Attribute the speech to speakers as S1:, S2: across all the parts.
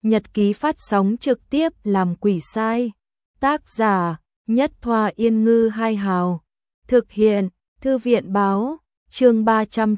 S1: Nhật ký phát sóng trực tiếp làm quỷ sai. Tác giả: Nhất Thoa Yên Ngư Hai Hào. Thực hiện: Thư viện báo. Chương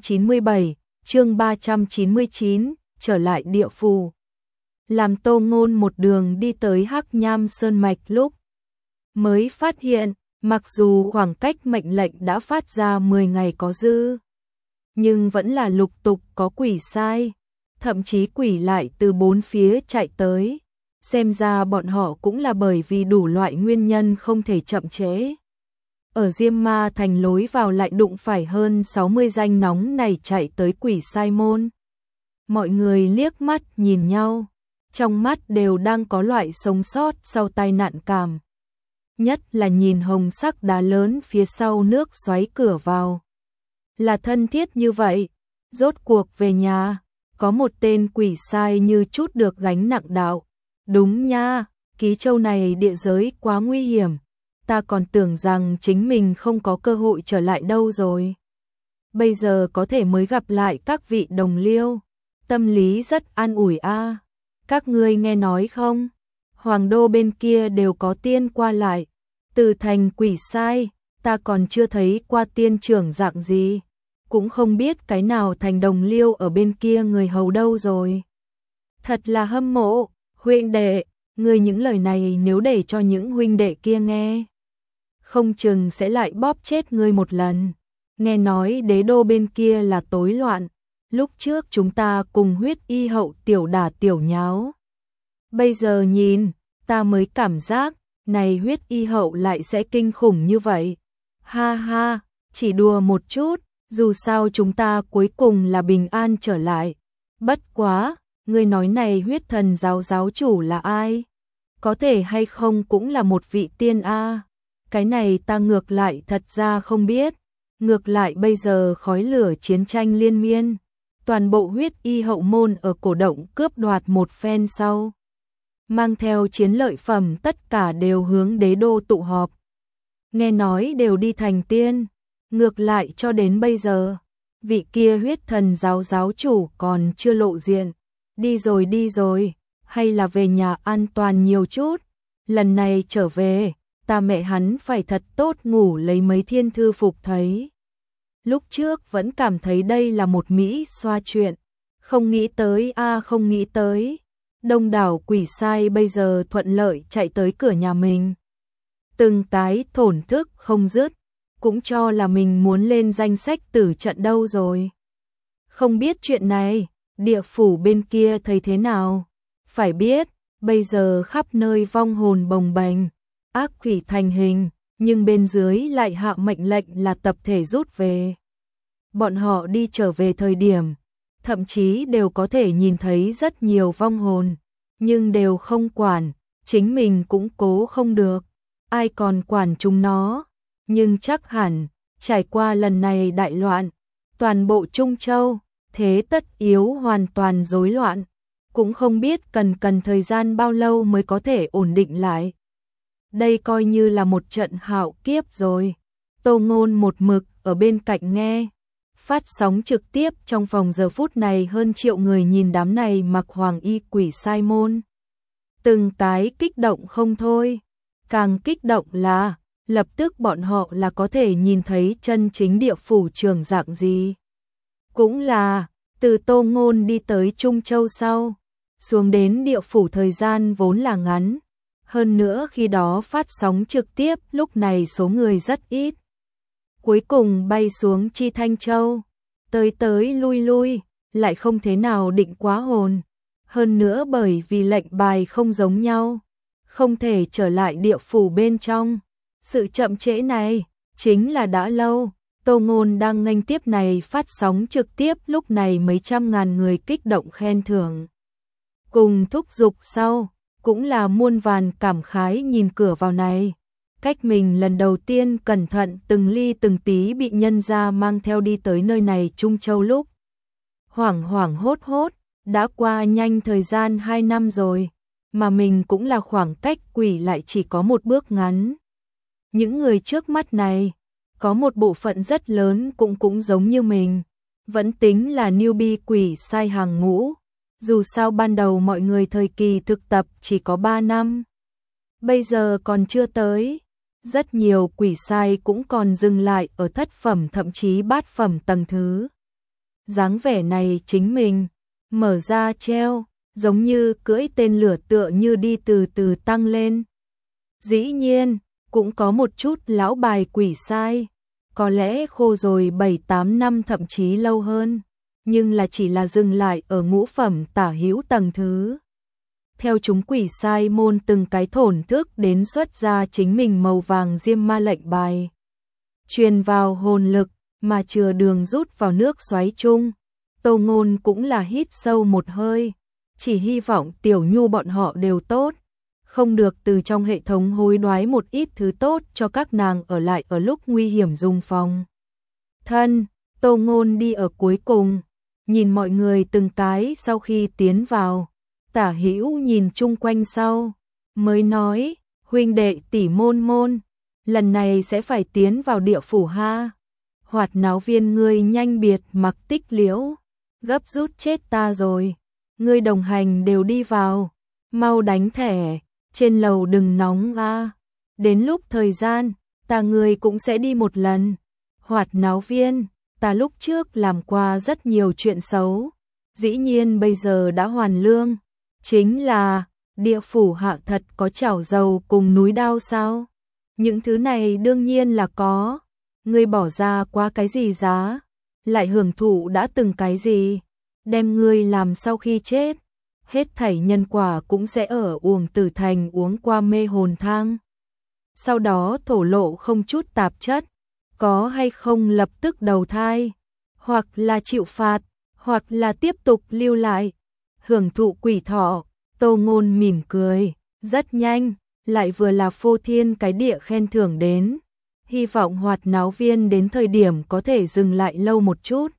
S1: 397, chương 399, trở lại địa phủ. Làm Tô Ngôn một đường đi tới Hắc Nham Sơn Mạch lúc mới phát hiện, mặc dù khoảng cách mệnh lệnh đã phát ra 10 ngày có dư, nhưng vẫn là lục tục có quỷ sai, thậm chí quỷ lại từ bốn phía chạy tới. Xem ra bọn họ cũng là bởi vì đủ loại nguyên nhân không thể chậm trễ. Ở Diêm Ma Thành lối vào lại đụng phải hơn 60 danh nóng này chạy tới quỷ sai môn. Mọi người liếc mắt nhìn nhau, trong mắt đều đang có loại sống sót sau tai nạn cảm. Nhất là nhìn hồng sắc đá lớn phía sau nước xoáy cửa vào. Là thân thiết như vậy, rốt cuộc về nhà, có một tên quỷ sai như chút được gánh nặng đạo. Đúng nha, Ký Châu này địa giới quá nguy hiểm, ta còn tưởng rằng chính mình không có cơ hội trở lại đâu rồi. Bây giờ có thể mới gặp lại các vị đồng liêu, tâm lý rất an ủi a. Các ngươi nghe nói không? Hoàng đô bên kia đều có tiên qua lại. Từ thành quỷ sai, ta còn chưa thấy qua tiên trưởng dạng gì, cũng không biết cái nào thành đồng liêu ở bên kia người hầu đâu rồi. Thật là hâm mộ, huynh đệ, ngươi những lời này nếu để cho những huynh đệ kia nghe, không chừng sẽ lại bóp chết ngươi một lần. Nghe nói đế đô bên kia là tối loạn, lúc trước chúng ta cùng Huyết Y hậu tiểu đả tiểu nháo. Bây giờ nhìn, ta mới cảm giác, này Huyết Y hậu lại sẽ kinh khủng như vậy. Ha ha, chỉ đùa một chút, dù sao chúng ta cuối cùng là bình an trở lại. Bất quá, ngươi nói này Huyết Thần giáo giáo chủ là ai? Có thể hay không cũng là một vị tiên a? Cái này ta ngược lại thật ra không biết. Ngược lại bây giờ khói lửa chiến tranh liên miên, toàn bộ Huyết Y hậu môn ở cổ động cướp đoạt một phen sau, mang theo chiến lợi phẩm tất cả đều hướng đế đô tụ họp. Nghe nói đều đi thành tiên, ngược lại cho đến bây giờ, vị kia Huyết Thần giáo giáo chủ còn chưa lộ diện. Đi rồi, hay là về nhà an toàn nhiều chút. Lần này trở về, ta mẹ hắn phải thật tốt ngủ lấy mấy thiên thư phục thấy. Lúc trước vẫn cảm thấy đây là một mỹ xoa chuyện, không nghĩ tới không nghĩ tới. Đông đảo quỷ sai bây giờ thuận lợi chạy tới cửa nhà mình. Từng cái thổn thức không dứt, cũng cho là mình muốn lên danh sách tử trận đâu rồi. Không biết chuyện này, địa phủ bên kia thấy thế nào? Phải biết, bây giờ khắp nơi vong hồn bồng bềnh, ác quỷ thành hình, nhưng bên dưới lại hạ mệnh lệnh là tập thể rút về. Bọn họ đi trở về thời điểm, thậm chí đều có thể nhìn thấy rất nhiều vong hồn, nhưng đều không quản, chính mình cũng cố không được, ai còn quản chúng nó. Nhưng chắc hẳn, trải qua lần này đại loạn, toàn bộ Trung Châu, thế tất yếu hoàn toàn rối loạn, cũng không biết cần thời gian bao lâu mới có thể ổn định lại. Đây coi như là một trận hạo kiếp rồi. Tô Ngôn một mực ở bên cạnh nghe. Phát sóng trực tiếp trong vòng giờ phút này hơn triệu người nhìn đám này mặc hoàng y quỷ sai môn. Từng cái kích động không thôi. Càng kích động là, lập tức bọn họ là có thể nhìn thấy chân chính địa phủ trưởng dạng gì. Cũng là, từ Tô Ngôn đi tới Trung Châu sau, xuống đến địa phủ thời gian vốn là ngắn. Hơn nữa khi đó phát sóng trực tiếp lúc này số người rất ít. Cuối cùng bay xuống Chi Thanh Châu, tới lui, lại không thế nào định quá hồn. Hơn nữa bởi vì lệnh bài không giống nhau, không thể trở lại địa phủ bên trong. Sự chậm trễ này, chính là đã lâu. Tô Ngôn đang nghênh tiếp này phát sóng trực tiếp lúc này mấy trăm ngàn người kích động khen thưởng. Cùng thúc giục sau, cũng là muôn vàn cảm khái nhìn cửa vào này. Cách mình lần đầu tiên cẩn thận từng ly từng tí bị nhân gia mang theo đi tới nơi này Trung Châu lúc. Hoảng hốt, đã qua nhanh thời gian 2 năm rồi, mà mình cũng là khoảng cách quỷ lại chỉ có một bước ngắn. Những người trước mắt này, có một bộ phận rất lớn cũng giống như mình, vẫn tính là newbie quỷ sai hàng ngũ, Dù sao ban đầu mọi người thời kỳ thực tập chỉ có 3 năm. Bây giờ còn chưa tới. Rất nhiều quỷ sai cũng còn dừng lại ở thất phẩm thậm chí bát phẩm tầng thứ. Dáng vẻ này chính mình mở ra treo, giống như cưỡi tên lửa tựa như đi từ từ tăng lên. Dĩ nhiên, cũng có một chút lão bài quỷ sai, có lẽ khô rồi 7-8 năm thậm chí lâu hơn, nhưng là chỉ là dừng lại ở ngũ phẩm tả hữu tầng thứ. Theo chúng quỷ sai môn từng cái thổn thức đến xuất ra chính mình màu vàng diêm ma lệnh bài. Truyền vào hồn lực, mà chừa đường rút vào nước xoáy chung. Tô Ngôn cũng là hít sâu một hơi, chỉ hy vọng Tiểu Nhu bọn họ đều tốt, không được từ trong hệ thống hối đoái một ít thứ tốt cho các nàng ở lại ở lúc nguy hiểm dùng phòng. Thân, Tô Ngôn đi ở cuối cùng, nhìn mọi người từng cái sau khi tiến vào, tả hữu nhìn chung quanh sau, mới nói, huynh đệ tỷ môn môn, lần này sẽ phải tiến vào địa phủ ha. Hoạt náo viên ngươi nhanh biệt mặc tích liễu, gấp rút chết ta rồi, ngươi đồng hành đều đi vào, mau đánh thẻ, trên lầu đừng nóng a. Đến lúc thời gian, ta ngươi cũng sẽ đi một lần. Hoạt náo viên, ta lúc trước làm qua rất nhiều chuyện xấu, dĩ nhiên bây giờ đã hoàn lương, chính là địa phủ hạ thật có chảo dầu cùng núi đao sao? Những thứ này đương nhiên là có. Ngươi bỏ ra quá cái gì giá, lại hưởng thụ đã từng cái gì, đem ngươi làm sau khi chết, hết thảy nhân quả cũng sẽ ở uổng tử thành uống qua mê hồn thang. Sau đó thổ lộ không chút tạp chất, có hay không lập tức đầu thai, hoặc là chịu phạt, hoặc là tiếp tục lưu lại, hưởng thụ quỷ thọ. Tô Ngôn mỉm cười, rất nhanh, lại vừa là phô thiên cái địa khen thưởng đến. Hy vọng hoạt náo viên đến thời điểm có thể dừng lại lâu một chút,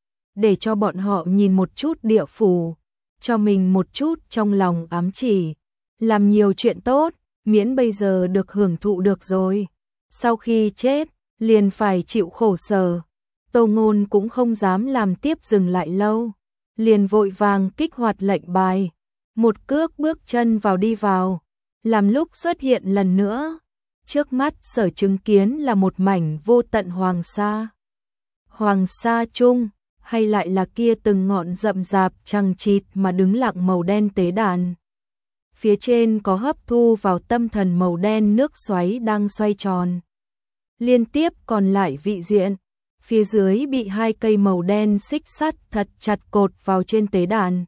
S1: để cho bọn họ nhìn một chút địa phủ, cho mình một chút trong lòng ám chỉ, làm nhiều chuyện tốt, miễn bây giờ được hưởng thụ được rồi. Sau khi chết, liền phải chịu khổ sở. Tô Ngôn cũng không dám làm tiếp dừng lại lâu, liền vội vàng kích hoạt lệnh bài, một cước bước chân vào đi vào, làm lúc xuất hiện lần nữa. Trước mắt sở chứng kiến là một mảnh vô tận hoàng sa. Hoàng sa chung, hay lại là kia từng ngọn rậm rạp chằng chịt mà đứng lặng màu đen tế đàn. Phía trên có hấp thu vào tâm thần màu đen nước xoáy đang xoay tròn. Liên tiếp còn lại vị diện, phía dưới bị 2 cây màu đen xích sắt thật chặt cột vào trên tế đàn.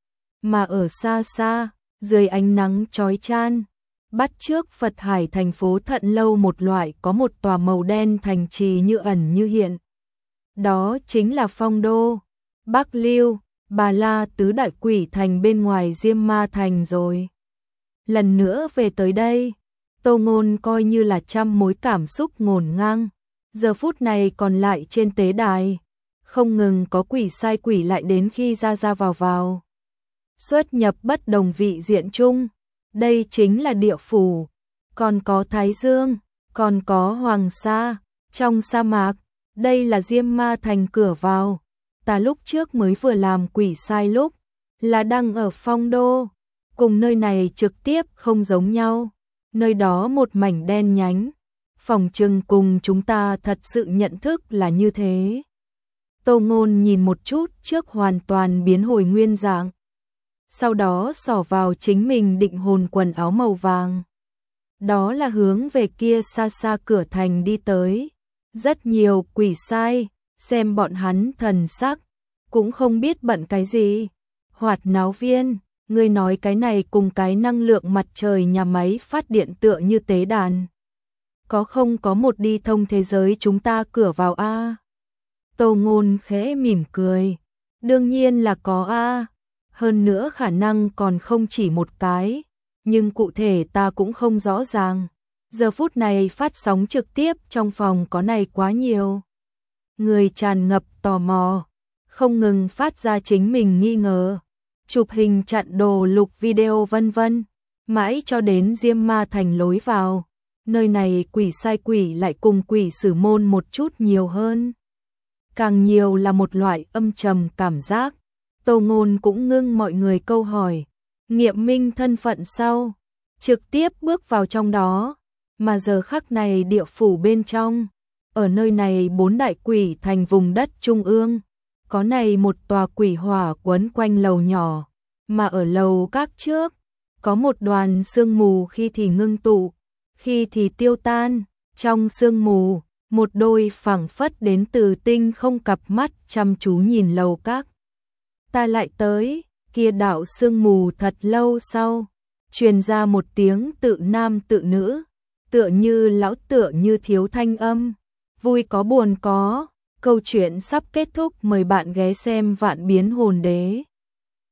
S1: Mà ở xa xa, dưới ánh nắng chói chan, bắt chước Phật Hải thành phố Thận Lâu một loại có một tòa màu đen thành trì như ẩn như hiện. Đó chính là Phong Đô, Bắc Lưu, Bà La tứ đại quỷ thành bên ngoài Diêm Ma thành rồi. Lần nữa về tới đây, Tô Ngôn coi như là trăm mối cảm xúc ngổn ngang, giờ phút này còn lại trên tế đài, không ngừng có quỷ sai quỷ lại đến khi ra ra vào vào. Xuất nhập bất đồng vị diện chung. Đây chính là địa phủ, còn có Thái Dương, còn có Hoàng Sa, trong sa mạc, đây là Diêm Ma thành cửa vào. Ta lúc trước mới vừa làm quỷ sai lúc, là đang ở Phong Đô, cùng nơi này trực tiếp không giống nhau, nơi đó một mảnh đen nhánh, phỏng chừng cùng chúng ta thật sự nhận thức là như thế. Tô Ngôn nhìn một chút trước hoàn toàn biến hồi nguyên dạng. Sau đó xỏ vào chính mình định hồn quần áo màu vàng. Đó là hướng về kia xa xa cửa thành đi tới. Rất nhiều quỷ sai, xem bọn hắn thần sắc, cũng không biết bận cái gì. Hoạt náo viên, ngươi nói cái này cùng cái năng lượng mặt trời nhà máy phát điện tựa như tế đàn. Có không có một đi thông thế giới chúng ta cửa vào a? Tô Ngôn khẽ mỉm cười. Đương nhiên là có a. Hơn nữa khả năng còn không chỉ một cái, nhưng cụ thể ta cũng không rõ ràng. Giờ phút này phát sóng trực tiếp trong phòng có này quá nhiều. Người tràn ngập tò mò, không ngừng phát ra chính mình nghi ngờ, chụp hình chặn đồ lục video vân vân, mãi cho đến Diêm Ma thành lối vào. Nơi này quỷ sai quỷ lại cùng quỷ sử môn một chút nhiều hơn. Càng nhiều là một loại âm trầm cảm giác. Tô Ngôn cũng ngưng mọi người câu hỏi, nghiệm minh thân phận sau, trực tiếp bước vào trong đó, mà giờ khắc này địa phủ bên trong, ở nơi này 4 đại quỷ thành vùng đất trung ương, có này một tòa quỷ hỏa quấn quanh lầu nhỏ, mà ở lầu các trước, có một đoàn sương mù khi thì ngưng tụ, khi thì tiêu tan, trong sương mù, một đôi phảng phất đến từ tinh không cặp mắt chăm chú nhìn lầu các. Ta lại tới, kia đạo sương mù thật lâu sau, truyền ra một tiếng tự nam tự nữ, tựa như lão tựa như thiếu thanh âm, vui có buồn có, câu chuyện sắp kết thúc, mời bạn ghé xem Vạn Biến Hồn Đế.